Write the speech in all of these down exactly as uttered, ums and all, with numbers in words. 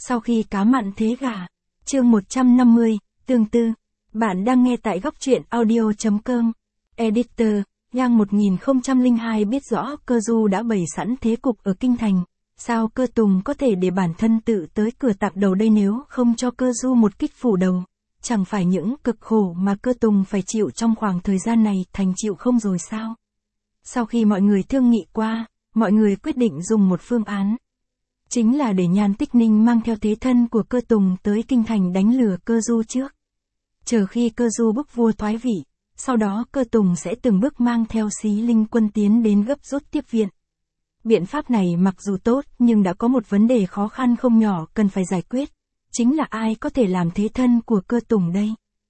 Sau khi cá mặn thế gà. Chương một trăm năm mươi, tương tư. Bạn đang nghe tại góc truyện audio.com. Editor, Giang một nghìn không trăm lẻ hai biết rõ Cơ Du đã bày sẵn thế cục ở kinh thành. Sao Cơ Tùng có thể để bản thân tự tới cửa tạc đầu đây nếu không cho Cơ Du một kích phủ đầu? Chẳng phải những cực khổ mà Cơ Tùng phải chịu trong khoảng thời gian này thành chịu không rồi sao? Sau khi mọi người thương nghị qua, mọi người quyết định dùng một phương án. Chính là để Nhan Tích Ninh mang theo thế thân của Cơ Tùng tới kinh thành đánh lừa Cơ Du trước. Chờ khi Cơ Du bức vua thoái vị, sau đó Cơ Tùng sẽ từng bước mang theo Xí Linh quân tiến đến gấp rút tiếp viện. Biện pháp này mặc dù tốt nhưng đã có một vấn đề khó khăn không nhỏ cần phải giải quyết. Chính là ai có thể làm thế thân của Cơ Tùng đây?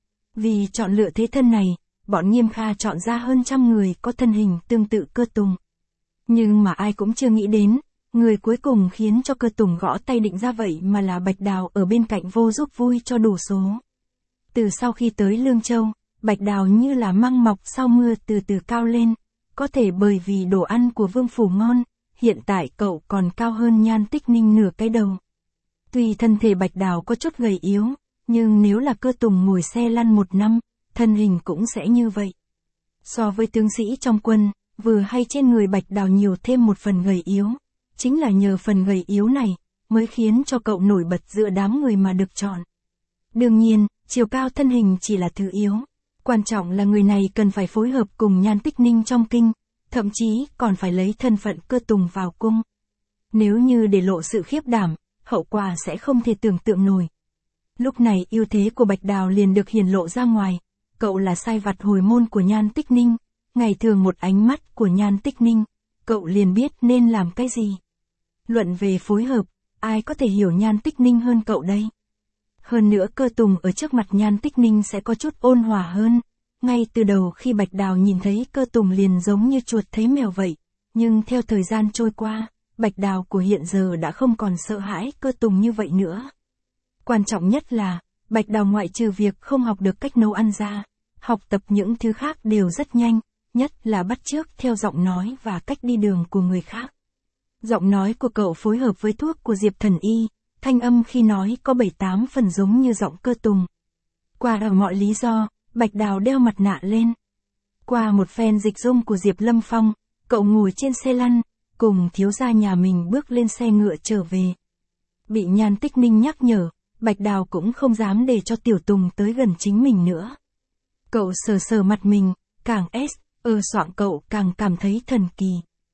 Vì chọn lựa thế thân này, bọn Nghiêm Kha chọn ra hơn trăm người có thân hình tương tự Cơ Tùng. Nhưng mà ai cũng chưa nghĩ đến, người cuối cùng khiến cho Cơ Tùng gõ tay định ra vậy mà là Bạch Đào ở bên cạnh vô giúp vui cho đủ số. Từ sau khi tới Lương Châu, Bạch Đào như là măng mọc sau mưa từ từ cao lên, có thể bởi vì đồ ăn của Vương Phủ ngon, hiện tại cậu còn cao hơn Nhan Tích Ninh nửa cái đầu. Tuy thân thể Bạch Đào có chút gầy yếu, nhưng nếu là Cơ Tùng ngồi xe lăn một năm, thân hình cũng sẽ như vậy. So với tướng sĩ trong quân, vừa hay trên người Bạch Đào nhiều thêm một phần gầy yếu. Chính là nhờ phần gầy yếu này, mới khiến cho cậu nổi bật giữa đám người mà được chọn. Đương nhiên, chiều cao thân hình chỉ là thứ yếu. Quan trọng là người này cần phải phối hợp cùng Nhan Tích Ninh trong kinh, thậm chí còn phải lấy thân phận Cơ Tùng vào cung. Nếu như để lộ sự khiếp đảm, hậu quả sẽ không thể tưởng tượng nổi. Lúc này ưu thế của Bạch Đào liền được hiển lộ ra ngoài. Cậu là sai vặt hồi môn của Nhan Tích Ninh, ngày thường một ánh mắt của Nhan Tích Ninh, cậu liền biết nên làm cái gì. Luận về phối hợp, ai có thể hiểu Nhan Tích Ninh hơn cậu đây? Hơn nữa Cơ Tùng ở trước mặt Nhan Tích Ninh sẽ có chút ôn hòa hơn. Ngay từ đầu khi Bạch Đào nhìn thấy Cơ Tùng liền giống như chuột thấy mèo vậy. Nhưng theo thời gian trôi qua, Bạch Đào của hiện giờ đã không còn sợ hãi Cơ Tùng như vậy nữa. Quan trọng nhất là, Bạch Đào ngoại trừ việc không học được cách nấu ăn ra, học tập những thứ khác đều rất nhanh, nhất là bắt chước theo giọng nói và cách đi đường của người khác. Giọng nói của cậu phối hợp với thuốc của Diệp Thần Y, thanh âm khi nói có bảy tám phần giống như giọng Cơ Tùng. Qua ở mọi lý do, Bạch Đào đeo mặt nạ lên. Qua một phen dịch dung của Diệp Lâm Phong, cậu ngồi trên xe lăn, cùng thiếu gia nhà mình bước lên xe ngựa trở về. Bị Nhan Tích Ninh nhắc nhở, Bạch Đào cũng không dám để cho Tiểu Tùng tới gần chính mình nữa. Cậu sờ sờ mặt mình, càng ép, ơ soạng cậu càng cảm thấy thần kỳ.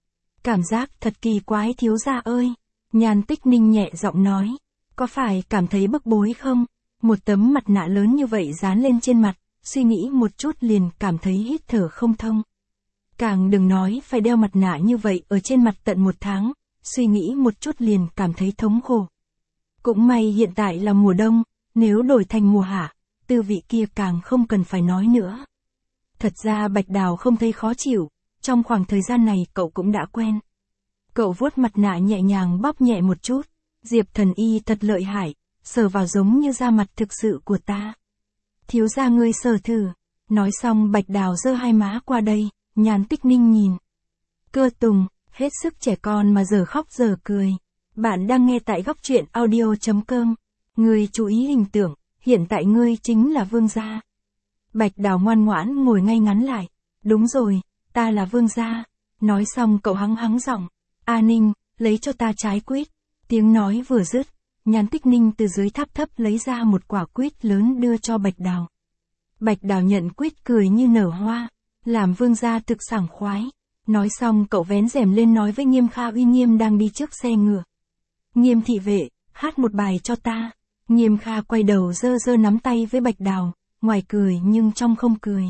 Cảm giác thật kỳ quái thiếu gia ơi. Nhan Tích Ninh nhẹ giọng nói. Có phải cảm thấy bức bối không? Một tấm mặt nạ lớn như vậy dán lên trên mặt, suy nghĩ một chút liền cảm thấy hít thở không thông. Càng đừng nói phải đeo mặt nạ như vậy ở trên mặt tận một tháng, suy nghĩ một chút liền cảm thấy thống khổ. Cũng may hiện tại là mùa đông, nếu đổi thành mùa hạ, tư vị kia càng không cần phải nói nữa. Thật ra Bạch Đào không thấy khó chịu, trong khoảng thời gian này cậu cũng đã quen. Cậu vuốt mặt nạ nhẹ nhàng bóp nhẹ một chút, Diệp Thần Y thật lợi hại, sờ vào giống như da mặt thực sự của ta. Thiếu gia ngươi sờ thử. Nói xong Bạch Đào giơ hai má qua đây, Nhan Tích Ninh nhìn. Cơ Tùng, hết sức trẻ con mà giờ khóc giờ cười. Bạn đang nghe tại góc truyện audio.com. Ngươi chú ý hình tượng, hiện tại ngươi chính là vương gia. Bạch Đào ngoan ngoãn ngồi ngay ngắn lại. Đúng rồi, ta là vương gia. Nói xong cậu hắng hắng giọng. A Ninh, lấy cho ta trái quýt. Tiếng nói vừa dứt, Nhan Tích Ninh từ dưới tháp thấp lấy ra một quả quýt lớn đưa cho Bạch Đào. Bạch Đào nhận quýt cười như nở hoa, làm vương gia thực sảng khoái. Nói xong cậu vén rèm lên nói với Nghiêm Kha uy Nghiêm đang đi trước xe ngựa. Nghiêm thị vệ, hát một bài cho ta. Nghiêm Kha quay đầu giơ giơ nắm tay với Bạch Đào, ngoài cười nhưng trong không cười.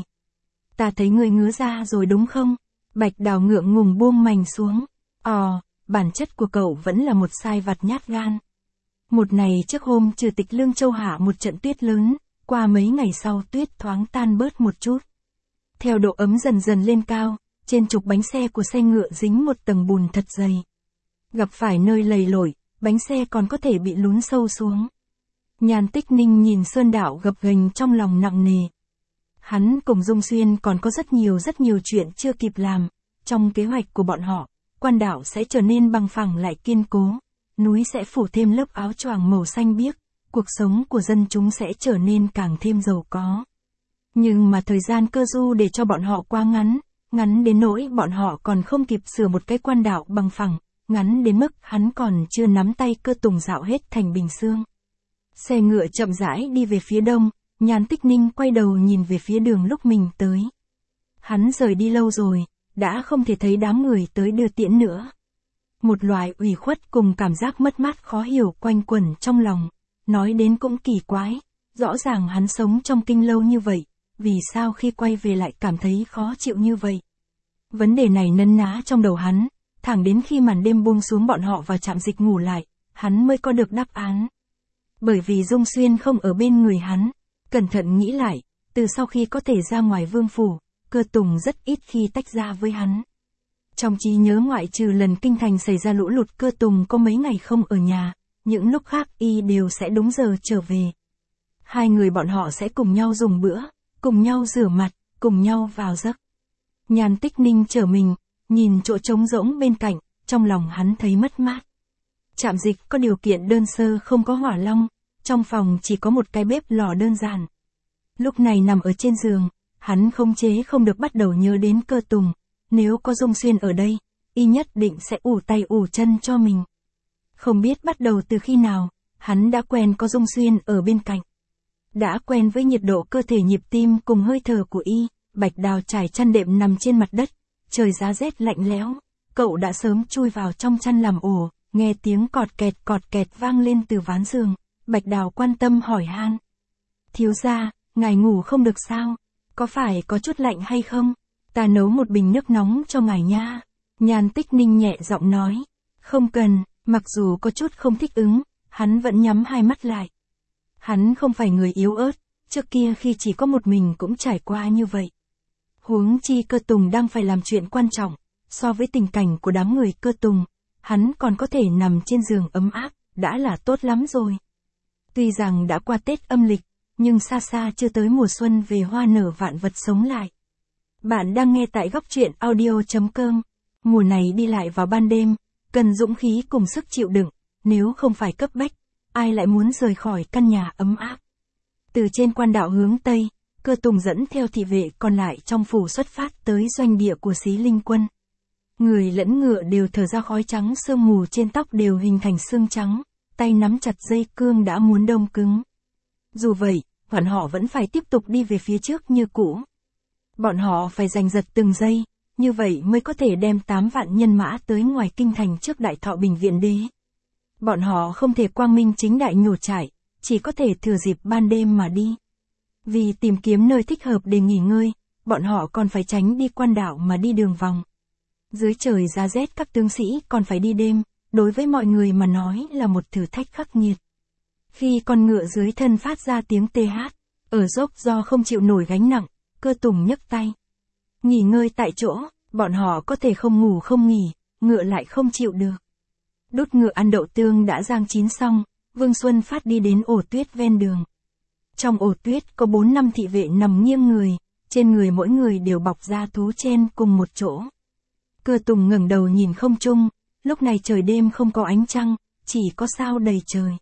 Ta thấy người ngứa ra rồi đúng không? Bạch Đào ngượng ngùng buông mành xuống. Ồ, bản chất của cậu vẫn là một sai vặt nhát gan. Một ngày trước hôm Trừ Tịch Lương Châu hạ một trận tuyết lớn, qua mấy ngày sau tuyết thoáng tan bớt một chút. Theo độ ấm dần dần lên cao, trên trục bánh xe của xe ngựa dính một tầng bùn thật dày. Gặp phải nơi lầy lội, bánh xe còn có thể bị lún sâu xuống. Nhan Tích Ninh nhìn Sơn Đạo gập ghềnh trong lòng nặng nề. Hắn cùng Dung Xuyên còn có rất nhiều rất nhiều chuyện chưa kịp làm. Trong kế hoạch của bọn họ, Quan Đạo sẽ trở nên bằng phẳng lại kiên cố. núi sẽ phủ thêm lớp áo choàng màu xanh biếc, cuộc sống của dân chúng sẽ trở nên càng thêm giàu có. Nhưng mà thời gian cơ du để cho bọn họ quá ngắn, ngắn đến nỗi bọn họ còn không kịp sửa một cái quan đạo bằng phẳng, ngắn đến mức hắn còn chưa nắm tay Cơ Tùng dạo hết thành Bình Xương. Xe ngựa chậm rãi đi về phía đông, Nhan Tích Ninh quay đầu nhìn về phía đường lúc mình tới. Hắn rời đi lâu rồi, đã không thể thấy đám người tới đưa tiễn nữa. Một loại ủy khuất cùng cảm giác mất mát khó hiểu quanh quẩn trong lòng, nói đến cũng kỳ quái, rõ ràng hắn sống trong kinh lâu như vậy, vì sao khi quay về lại cảm thấy khó chịu như vậy? Vấn đề này nấn ná trong đầu hắn, thẳng đến khi màn đêm buông xuống bọn họ vào trạm dịch ngủ lại, hắn mới có được đáp án. Bởi vì Dung Xuyên không ở bên người hắn, cẩn thận nghĩ lại, từ sau khi có thể ra ngoài vương phủ, Cơ Tùng rất ít khi tách ra với hắn. Trong trí nhớ ngoại trừ lần kinh thành xảy ra lũ lụt Cơ Tùng có mấy ngày không ở nhà, những lúc khác y đều sẽ đúng giờ trở về. Hai người bọn họ sẽ cùng nhau dùng bữa, cùng nhau rửa mặt, cùng nhau vào giấc. Nhan Tích Ninh trở mình, nhìn chỗ trống rỗng bên cạnh, trong lòng hắn thấy mất mát. Trạm dịch có điều kiện đơn sơ không có hỏa long, trong phòng chỉ có một cái bếp lò đơn giản. Lúc này nằm ở trên giường, hắn không chế không được bắt đầu nhớ đến Cơ Tùng, nếu có Dung Xuyên ở đây, y nhất định sẽ ủ tay ủ chân cho mình. Không biết bắt đầu từ khi nào, hắn đã quen có Dung Xuyên ở bên cạnh. Đã quen với nhiệt độ cơ thể nhịp tim cùng hơi thở của y, Bạch Đào trải chăn đệm nằm trên mặt đất, trời giá rét lạnh lẽo, cậu đã sớm chui vào trong chăn làm ổ, nghe tiếng cọt kẹt cọt kẹt vang lên từ ván giường, Bạch Đào quan tâm hỏi han. Thiếu gia, ngài ngủ không được sao? Có phải có chút lạnh hay không? Ta nấu một bình nước nóng cho ngài nha. Nhan Tích Ninh nhẹ giọng nói. Không cần, mặc dù có chút không thích ứng, hắn vẫn nhắm hai mắt lại. Hắn không phải người yếu ớt, trước kia khi chỉ có một mình cũng trải qua như vậy. Huống chi Cơ Tùng đang phải làm chuyện quan trọng, so với tình cảnh của đám người Cơ Tùng, hắn còn có thể nằm trên giường ấm áp, đã là tốt lắm rồi. Tuy rằng đã qua Tết âm lịch, nhưng xa xa chưa tới mùa xuân về hoa nở vạn vật sống lại. Bạn đang nghe tại góc truyện audio chấm com. Mùa này đi lại vào ban đêm, cần dũng khí cùng sức chịu đựng, nếu không phải cấp bách, ai lại muốn rời khỏi căn nhà ấm áp. Từ trên quan đạo hướng Tây, Cơ Tùng dẫn theo thị vệ còn lại trong phủ xuất phát tới doanh địa của Xí Linh Quân. Người lẫn ngựa đều thở ra khói trắng, sương mù trên tóc đều hình thành xương trắng, tay nắm chặt dây cương đã muốn đông cứng. Dù vậy, bọn họ vẫn phải tiếp tục đi về phía trước như cũ. Bọn họ phải giành giật từng giây, như vậy mới có thể đem tám vạn nhân mã tới ngoài kinh thành trước Đại Thọ Bình Viện Đế. Bọn họ không thể quang minh chính đại nhổ trải, chỉ có thể thừa dịp ban đêm mà đi. Vì tìm kiếm nơi thích hợp để nghỉ ngơi, bọn họ còn phải tránh đi quan đảo mà đi đường vòng. Dưới trời giá rét các tướng sĩ còn phải đi đêm, đối với mọi người mà nói là một thử thách khắc nghiệt. Khi con ngựa dưới thân phát ra tiếng tê hát, ở dốc do không chịu nổi gánh nặng, Cơ Tùng nhấc tay. Nghỉ ngơi tại chỗ, bọn họ có thể không ngủ không nghỉ, ngựa lại không chịu được. Đút ngựa ăn đậu tương đã rang chín xong, Vương Xuân Phát đi đến ổ tuyết ven đường. Trong ổ tuyết có bốn năm thị vệ nằm nghiêng người, trên người mỗi người đều bọc da thú chen cùng một chỗ. Cơ Tùng ngẩng đầu nhìn không trung, lúc này trời đêm không có ánh trăng, chỉ có sao đầy trời.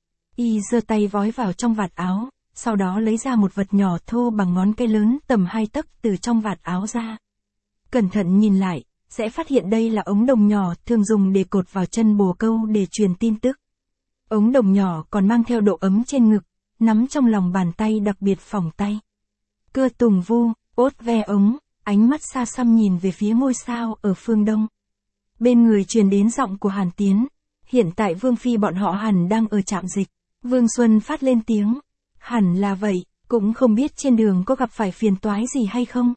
Y giơ tay vói vào trong vạt áo, sau đó lấy ra một vật nhỏ thô bằng ngón cây lớn tầm hai tấc từ trong vạt áo ra. Cẩn thận nhìn lại, sẽ phát hiện đây là ống đồng nhỏ thường dùng để cột vào chân bồ câu để truyền tin tức. Ống đồng nhỏ còn mang theo độ ấm trên ngực, nắm trong lòng bàn tay đặc biệt phỏng tay. Cơ Tùng vu, ốt ve ống, ánh mắt xa xăm nhìn về phía ngôi sao ở phương đông. Bên người truyền đến giọng của Hàn Tiến, hiện tại Vương Phi bọn họ hẳn đang ở trạm dịch. Vương Xuân Phát lên tiếng, hẳn là vậy, cũng không biết trên đường có gặp phải phiền toái gì hay không.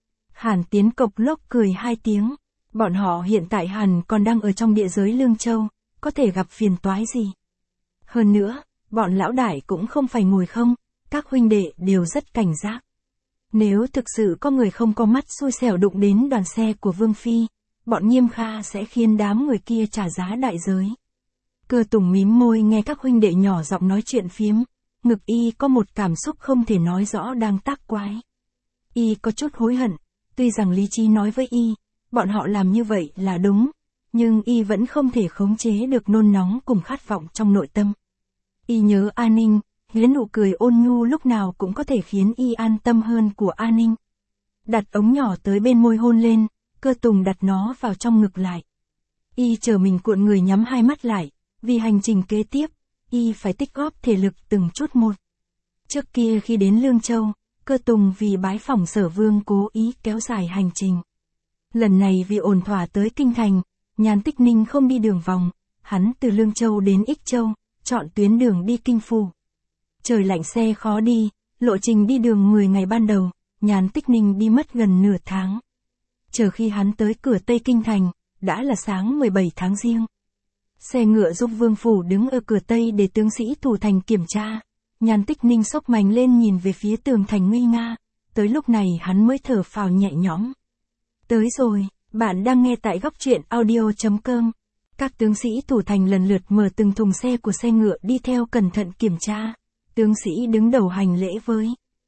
Hàn Tiến cộc lốc cười hai tiếng, bọn họ hiện tại hẳn còn đang ở trong địa giới Lương Châu, có thể gặp phiền toái gì. Hơn nữa, bọn lão đại cũng không phải ngồi không, các huynh đệ đều rất cảnh giác. Nếu thực sự có người không có mắt xui xẻo đụng đến đoàn xe của Vương Phi, bọn Nghiêm Kha sẽ khiến đám người kia trả giá đại giới. Cơ Tùng mím môi nghe các huynh đệ nhỏ giọng nói chuyện phiếm, ngực y có một cảm xúc không thể nói rõ đang tác quái. Y có chút hối hận, tuy rằng lý trí nói với y, bọn họ làm như vậy là đúng, nhưng y vẫn không thể khống chế được nôn nóng cùng khát vọng trong nội tâm. Y nhớ A Ninh, hiến nụ cười ôn nhu lúc nào cũng có thể khiến y an tâm hơn của A Ninh. Đặt ống nhỏ tới bên môi hôn lên, Cơ Tùng đặt nó vào trong ngực lại. Y chờ mình cuộn người nhắm hai mắt lại, vì hành trình kế tiếp, y phải tích góp thể lực từng chút một. Trước kia khi đến Lương Châu, Cơ Tùng vì bái phỏng Sở Vương cố ý kéo dài hành trình. Lần này vì ổn thỏa tới Kinh Thành, Nhan Tích Ninh không đi đường vòng, hắn từ Lương Châu đến Ích Châu, chọn tuyến đường đi Kinh Phủ. Trời lạnh xe khó đi, lộ trình đi đường mười ngày ban đầu, Nhan Tích Ninh đi mất gần nửa tháng. Chờ khi hắn tới cửa Tây Kinh Thành, đã là sáng mười bảy tháng Giêng. Xe ngựa giúp Vương Phủ đứng ở cửa Tây để tướng sĩ thủ thành kiểm tra. Nhan Tích Ninh xốc mành lên nhìn về phía tường thành nguy nga, tới lúc này hắn mới thở phào nhẹ nhõm. Tới rồi, bạn đang nghe tại góc truyện audio chấm com. Các tướng sĩ thủ thành lần lượt mở từng thùng xe của xe ngựa đi theo cẩn thận kiểm tra. Tướng sĩ đứng đầu hành lễ với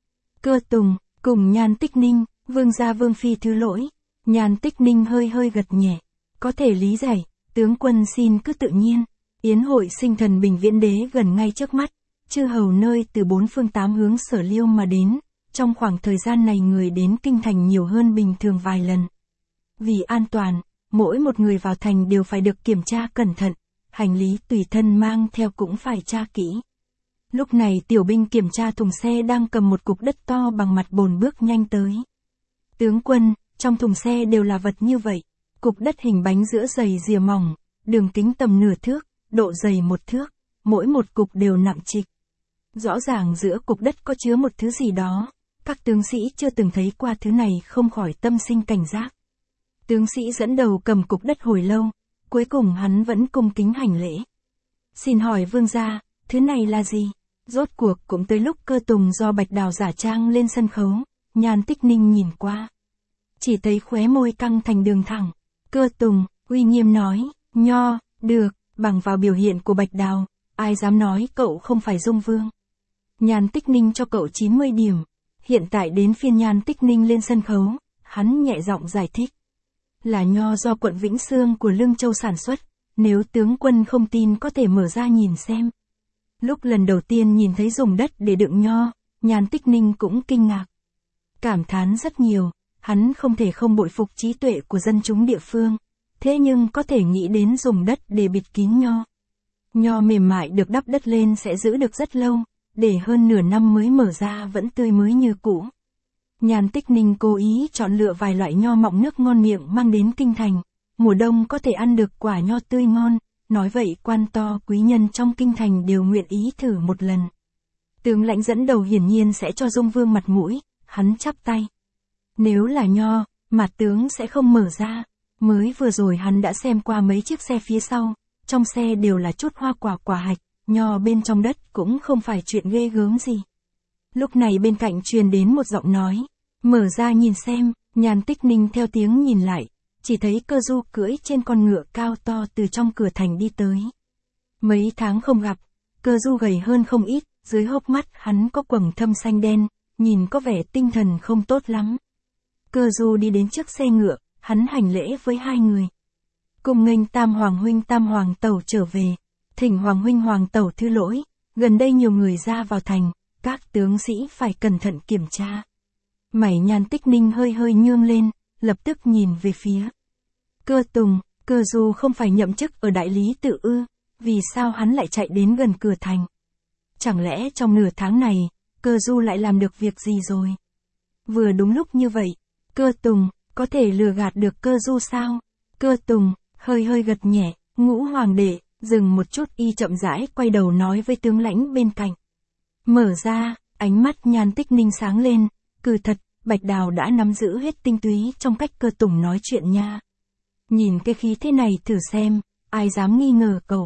Cơ Tùng, cùng Nhan Tích Ninh, vương gia vương phi thứ lỗi. Nhan Tích Ninh hơi hơi gật nhẹ. Có thể lý giải, tướng quân xin cứ tự nhiên. Yến hội sinh thần Bình Viễn Đế gần ngay trước mắt. Chư hầu nơi từ bốn phương tám hướng Sở Liêu mà đến. Trong khoảng thời gian này người đến Kinh Thành nhiều hơn bình thường vài lần. Vì an toàn, mỗi một người vào thành đều phải được kiểm tra cẩn thận. Hành lý tùy thân mang theo cũng phải tra kỹ. Lúc này tiểu binh kiểm tra thùng xe đang cầm một cục đất to bằng mặt bồn bước nhanh tới. Tướng quân, trong thùng xe đều là vật như vậy. Cục đất hình bánh giữa dày rìa mỏng, đường kính tầm nửa thước, độ dày một thước, mỗi một cục đều nặng trịch. Rõ ràng giữa cục đất có chứa một thứ gì đó, các tướng sĩ chưa từng thấy qua thứ này không khỏi tâm sinh cảnh giác. Tướng sĩ dẫn đầu cầm cục đất hồi lâu, cuối cùng hắn vẫn cung kính hành lễ. Xin hỏi vương gia, thứ này là gì? Rốt cuộc cũng tới lúc Cơ Tùng do Bạch Đào giả trang lên sân khấu, Nhan Tích Ninh nhìn qua. Chỉ thấy khóe môi căng thành đường thẳng. Cơ Tùng, uy nghiêm nói, nho, được, bằng vào biểu hiện của Bạch Đào, ai dám nói cậu không phải Dung Vương. Nhan Tích Ninh cho cậu chín mươi điểm. Hiện tại đến phiên Nhan Tích Ninh lên sân khấu, hắn nhẹ giọng giải thích. Là nho do quận Vĩnh Sương của Lương Châu sản xuất, nếu tướng quân không tin có thể mở ra nhìn xem. Lúc lần đầu tiên nhìn thấy dùng đất để đựng nho, Nhan Tích Ninh cũng kinh ngạc. Cảm thán rất nhiều, hắn không thể không bội phục trí tuệ của dân chúng địa phương, thế nhưng có thể nghĩ đến dùng đất để bịt kín nho. Nho mềm mại được đắp đất lên sẽ giữ được rất lâu, để hơn nửa năm mới mở ra vẫn tươi mới như cũ. Nhan Tích Ninh cố ý chọn lựa vài loại nho mọng nước ngon miệng mang đến Kinh Thành, mùa đông có thể ăn được quả nho tươi ngon, nói vậy quan to quý nhân trong Kinh Thành đều nguyện ý thử một lần. Tướng lãnh dẫn đầu hiển nhiên sẽ cho Dung Vương mặt mũi, hắn chắp tay. Nếu là nho, mặt tướng sẽ không mở ra, mới vừa rồi hắn đã xem qua mấy chiếc xe phía sau, trong xe đều là chút hoa quả quả hạch, nho bên trong đất cũng không phải chuyện ghê gớm gì. Lúc này bên cạnh truyền đến một giọng nói, mở ra nhìn xem. Nhan Tích Ninh theo tiếng nhìn lại, chỉ thấy Cơ Du cưỡi trên con ngựa cao to từ trong cửa thành đi tới. Mấy tháng không gặp, Cơ Du gầy hơn không ít, dưới hốc mắt hắn có quầng thâm xanh đen, nhìn có vẻ tinh thần không tốt lắm. Cơ Du đi đến trước xe ngựa, hắn hành lễ với hai người. Cùng nghênh Tam Hoàng huynh Tam Hoàng tẩu trở về, thỉnh Hoàng huynh Hoàng tẩu thứ lỗi, gần đây nhiều người ra vào thành, các tướng sĩ phải cẩn thận kiểm tra. Mày Nhan Tích Ninh hơi hơi nhương lên, lập tức nhìn về phía Cơ Tùng. Cơ Du không phải nhậm chức ở đại lý tự ư, vì sao hắn lại chạy đến gần cửa thành? Chẳng lẽ trong nửa tháng này, Cơ Du lại làm được việc gì rồi? Vừa đúng lúc như vậy, Cơ Tùng, có thể lừa gạt được Cơ Du sao? Cơ Tùng, hơi hơi gật nhẹ, Ngũ hoàng đệ, dừng một chút y chậm rãi quay đầu nói với tướng lãnh bên cạnh. Mở ra, ánh mắt Nhan Tích Ninh sáng lên, cừ thật, Bạch Đào đã nắm giữ hết tinh túy trong cách Cơ Tùng nói chuyện nha. Nhìn cái khí thế này thử xem, ai dám nghi ngờ cậu.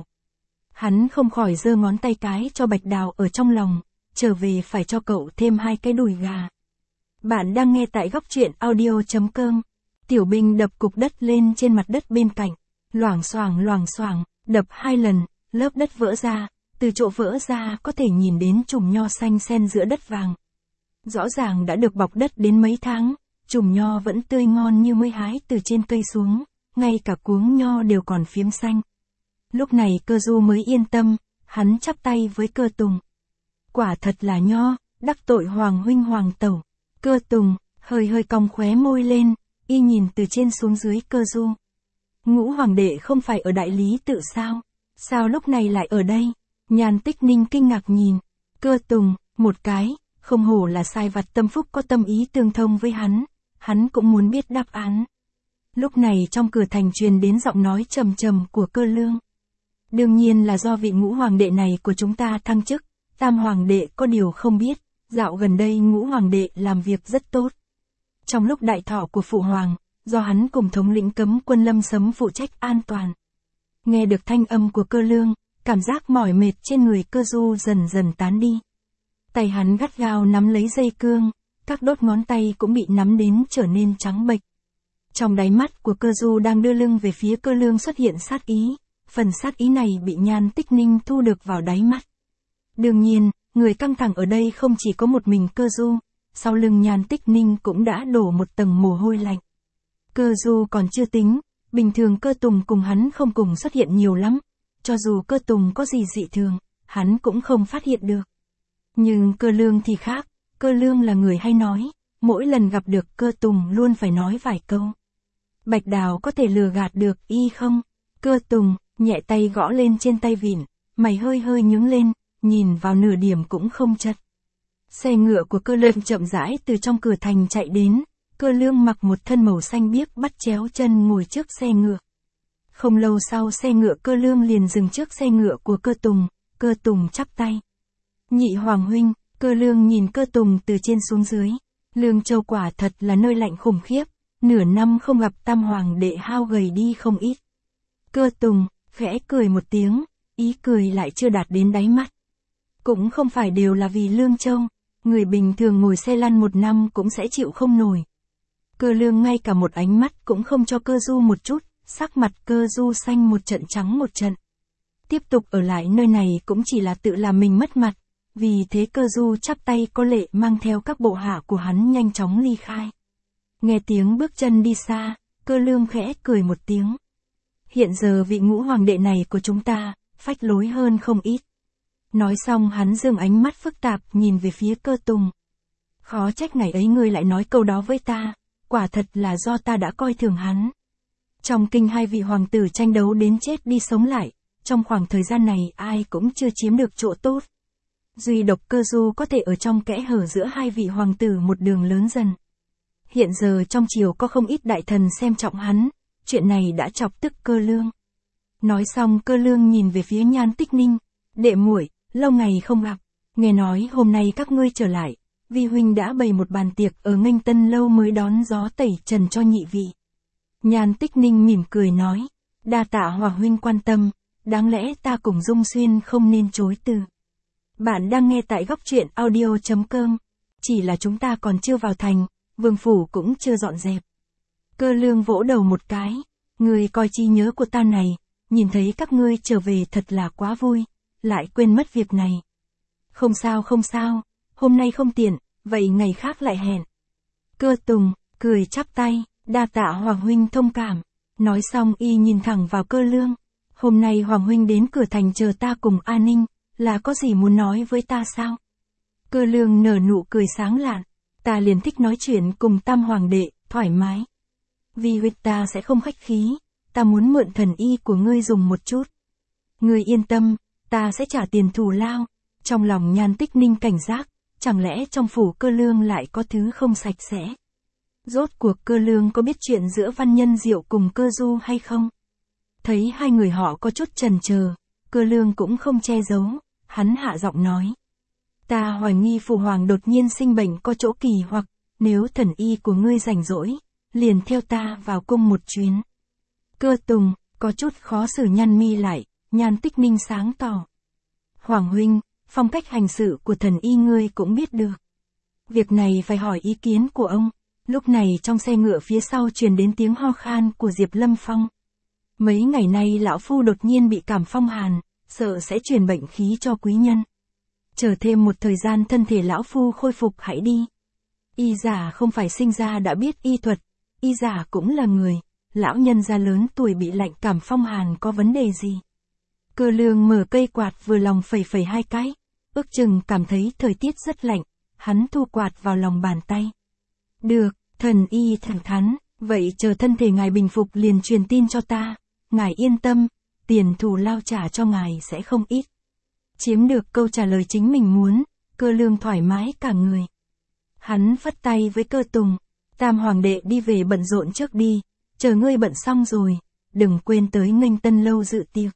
Hắn không khỏi giơ ngón tay cái cho Bạch Đào ở trong lòng, trở về phải cho cậu thêm hai cái đùi gà. Bạn đang nghe tại góc truyện audio chấm com. Tiểu binh đập cục đất lên trên mặt đất bên cạnh, loảng xoảng loảng xoảng, đập hai lần, lớp đất vỡ ra, từ chỗ vỡ ra có thể nhìn đến chùm nho xanh xen giữa đất vàng. Rõ ràng đã được bọc đất đến mấy tháng, chùm nho vẫn tươi ngon như mới hái từ trên cây xuống, ngay cả cuống nho đều còn phiếm xanh. Lúc này Cơ Du mới yên tâm, hắn chắp tay với Cơ Tùng. Quả thật là nho, đắc tội Hoàng huynh Hoàng tẩu. Cơ Tùng, hơi hơi cong khóe môi lên, y nhìn từ trên xuống dưới Cơ Du. Ngũ hoàng đệ không phải ở Đại Lý Tự sao? Sao lúc này lại ở đây? Nhan Tích Ninh kinh ngạc nhìn. Cơ Tùng, một cái, không hổ là sai vặt tâm phúc có tâm ý tương thông với hắn, hắn cũng muốn biết đáp án. Lúc này trong cửa thành truyền đến giọng nói trầm trầm của Cơ Lương. Đương nhiên là do vị ngũ hoàng đệ này của chúng ta thăng chức, tam hoàng đệ có điều không biết, dạo gần đây ngũ hoàng đệ làm việc rất tốt. Trong lúc đại thọ của phụ hoàng, do hắn cùng thống lĩnh cấm quân Lâm Sấm phụ trách an toàn. Nghe được thanh âm của Cơ Lương, cảm giác mỏi mệt trên người Cơ Du dần dần tán đi. Tay hắn gắt gao nắm lấy dây cương, các đốt ngón tay cũng bị nắm đến trở nên trắng bệch. Trong đáy mắt của Cơ Du đang đưa lưng về phía Cơ Lương xuất hiện sát ý, phần sát ý này bị Nhan Tích Ninh thu được vào đáy mắt. Đương nhiên, người căng thẳng ở đây không chỉ có một mình Cơ Du, sau lưng Nhan Tích Ninh cũng đã đổ một tầng mồ hôi lạnh. Cơ Du còn chưa tính, bình thường Cơ Tùng cùng hắn không cùng xuất hiện nhiều lắm, cho dù Cơ Tùng có gì dị thường, hắn cũng không phát hiện được. Nhưng Cơ Lương thì khác, Cơ Lương là người hay nói, mỗi lần gặp được Cơ Tùng luôn phải nói vài câu. Bạch Đào có thể lừa gạt được y không? Cơ Tùng, nhẹ tay gõ lên trên tay vịn, mày hơi hơi nhướng lên, nhìn vào nửa điểm cũng không chật. Xe ngựa của Cơ Lương chậm rãi từ trong cửa thành chạy đến, Cơ Lương mặc một thân màu xanh biếc bắt chéo chân ngồi trước xe ngựa. Không lâu sau xe ngựa Cơ Lương liền dừng trước xe ngựa của Cơ Tùng, Cơ Tùng chắp tay. Nhị hoàng huynh, Cơ Lương nhìn Cơ Tùng từ trên xuống dưới. Lương Châu quả thật là nơi lạnh khủng khiếp, nửa năm không gặp tam hoàng đệ hao gầy đi không ít. Cơ Tùng, khẽ cười một tiếng, ý cười lại chưa đạt đến đáy mắt. Cũng không phải đều là vì Lương Châu, người bình thường ngồi xe lăn một năm cũng sẽ chịu không nổi. Cơ Lương ngay cả một ánh mắt cũng không cho Cơ Du một chút, sắc mặt Cơ Du xanh một trận trắng một trận. Tiếp tục ở lại nơi này cũng chỉ là tự làm mình mất mặt, vì thế Cơ Du chắp tay có lệ mang theo các bộ hạ của hắn nhanh chóng ly khai. Nghe tiếng bước chân đi xa, Cơ Lương khẽ cười một tiếng. Hiện giờ vị ngũ hoàng đệ này của chúng ta, phách lối hơn không ít. Nói xong hắn dương ánh mắt phức tạp nhìn về phía Cơ Tùng. Khó trách ngày ấy ngươi lại nói câu đó với ta, quả thật là do ta đã coi thường hắn. Trong kinh hai vị hoàng tử tranh đấu đến chết đi sống lại, trong khoảng thời gian này ai cũng chưa chiếm được chỗ tốt. Duy độc Cơ Du có thể ở trong kẽ hở giữa hai vị hoàng tử một đường lớn dần. Hiện giờ trong triều có không ít đại thần xem trọng hắn, chuyện này đã chọc tức Cơ Lương. Nói xong Cơ Lương nhìn về phía Nhan Tích Ninh, đệ muội, lâu ngày không gặp, nghe nói hôm nay các ngươi trở lại, vi huynh đã bày một bàn tiệc ở Nghênh Tân lâu mới đón gió tẩy trần cho nhị vị. Nhan Tích Ninh mỉm cười nói, đa tạ Hòa huynh quan tâm, đáng lẽ ta cùng Dung Xuyên không nên chối từ. Bạn đang nghe tại góc truyện audio chấm com, chỉ là chúng ta còn chưa vào thành, vương phủ cũng chưa dọn dẹp. Cơ Lương vỗ đầu một cái, người coi chi nhớ của ta này, nhìn thấy các ngươi trở về thật là quá vui, lại quên mất việc này. Không sao không sao, hôm nay không tiện, vậy ngày khác lại hẹn. Cơ Tùng, cười chắp tay, đa tạ Hoàng huynh thông cảm. Nói xong y nhìn thẳng vào Cơ Lương. Hôm nay Hoàng huynh đến cửa thành chờ ta cùng an ninh, là có gì muốn nói với ta sao? Cơ Lương nở nụ cười sáng lạn, ta liền thích nói chuyện cùng tam hoàng đệ, thoải mái. Vì huynh ta sẽ không khách khí, ta muốn mượn thần y của ngươi dùng một chút. Ngươi yên tâm, ta sẽ trả tiền thù lao. Trong lòng Nhan Tích Ninh cảnh giác, chẳng lẽ trong phủ Cơ Lương lại có thứ không sạch sẽ? Rốt cuộc Cơ Lương có biết chuyện giữa Văn Nhân Diệu cùng Cơ Du hay không? Thấy hai người họ có chút chần chờ, Cơ Lương cũng không che giấu, hắn hạ giọng nói. Ta hoài nghi phụ hoàng đột nhiên sinh bệnh có chỗ kỳ hoặc, nếu thần y của ngươi rảnh rỗi, liền theo ta vào cung một chuyến. Cơ Tùng, có chút khó xử nhăn mi lại, Nhan Tích Ninh sáng tỏ. Hoàng huynh, phong cách hành sự của thần y ngươi cũng biết được. Việc này phải hỏi ý kiến của ông. Lúc này trong xe ngựa phía sau truyền đến tiếng ho khan của Diệp Lâm Phong. Mấy ngày nay lão phu đột nhiên bị cảm phong hàn, sợ sẽ truyền bệnh khí cho quý nhân. Chờ thêm một thời gian thân thể lão phu khôi phục hãy đi. Y giả không phải sinh ra đã biết y thuật, y giả cũng là người, lão nhân gia lớn tuổi bị lạnh cảm phong hàn có vấn đề gì? Cơ Lương mở cây quạt vừa lòng phẩy phẩy hai cái, ước chừng cảm thấy thời tiết rất lạnh, hắn thu quạt vào lòng bàn tay. Được, thần y thẳng thắn, vậy chờ thân thể ngài bình phục liền truyền tin cho ta, ngài yên tâm, tiền thù lao trả cho ngài sẽ không ít. Chiếm được câu trả lời chính mình muốn, Cơ Lương thoải mái cả người. Hắn phất tay với Cơ Tùng, Tam hoàng đệ đi về bận rộn trước đi, chờ ngươi bận xong rồi, đừng quên tới nghênh Tân lâu dự tiệc.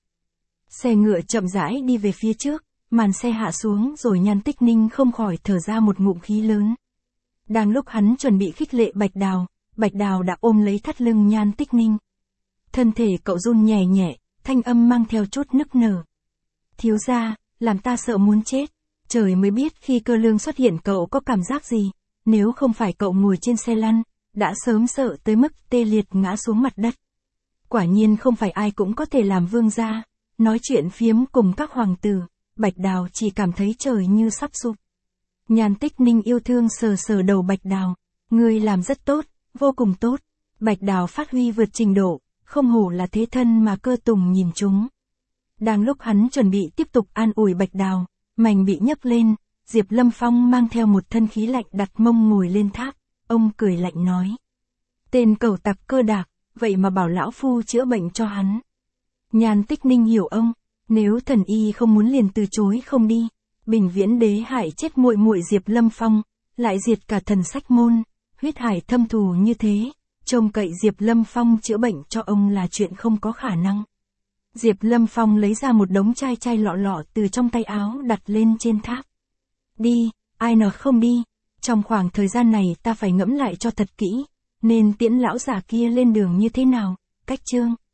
Xe ngựa chậm rãi đi về phía trước, màn xe hạ xuống rồi Nhan Tích Ninh không khỏi thở ra một ngụm khí lớn. Đang lúc hắn chuẩn bị khích lệ Bạch Đào, Bạch Đào đã ôm lấy thắt lưng Nhan Tích Ninh. Thân thể cậu run nhẹ nhẹ, thanh âm mang theo chút nức nở. Thiếu gia, làm ta sợ muốn chết, trời mới biết khi Cơ Lương xuất hiện cậu có cảm giác gì, nếu không phải cậu ngồi trên xe lăn, đã sớm sợ tới mức tê liệt ngã xuống mặt đất. Quả nhiên không phải ai cũng có thể làm vương gia, nói chuyện phiếm cùng các hoàng tử, Bạch Đào chỉ cảm thấy trời như sắp sụp. Nhan Tích Ninh yêu thương sờ sờ đầu Bạch Đào, ngươi làm rất tốt, vô cùng tốt. Bạch Đào phát huy vượt trình độ, không hổ là thế thân mà Cơ Tùng nhìn chúng. Đang lúc hắn chuẩn bị tiếp tục an ủi Bạch Đào, mành bị nhấc lên, Diệp Lâm Phong mang theo một thân khí lạnh đặt mông ngồi lên tháp, ông cười lạnh nói. Tên cẩu tặc Cơ Đạc, vậy mà bảo lão phu chữa bệnh cho hắn. Nhan Tích Ninh hiểu ông, nếu thần y không muốn liền từ chối không đi. Bình Viễn Đế hại chết muội muội Diệp Lâm Phong, lại diệt cả thần sách môn, huyết hải thâm thù như thế, trông cậy Diệp Lâm Phong chữa bệnh cho ông là chuyện không có khả năng. Diệp Lâm Phong lấy ra một đống chai chai lọ lọ từ trong tay áo đặt lên trên tháp. Đi, ai nọ không đi, trong khoảng thời gian này ta phải ngẫm lại cho thật kỹ, nên tiễn lão già kia lên đường như thế nào, cách chương.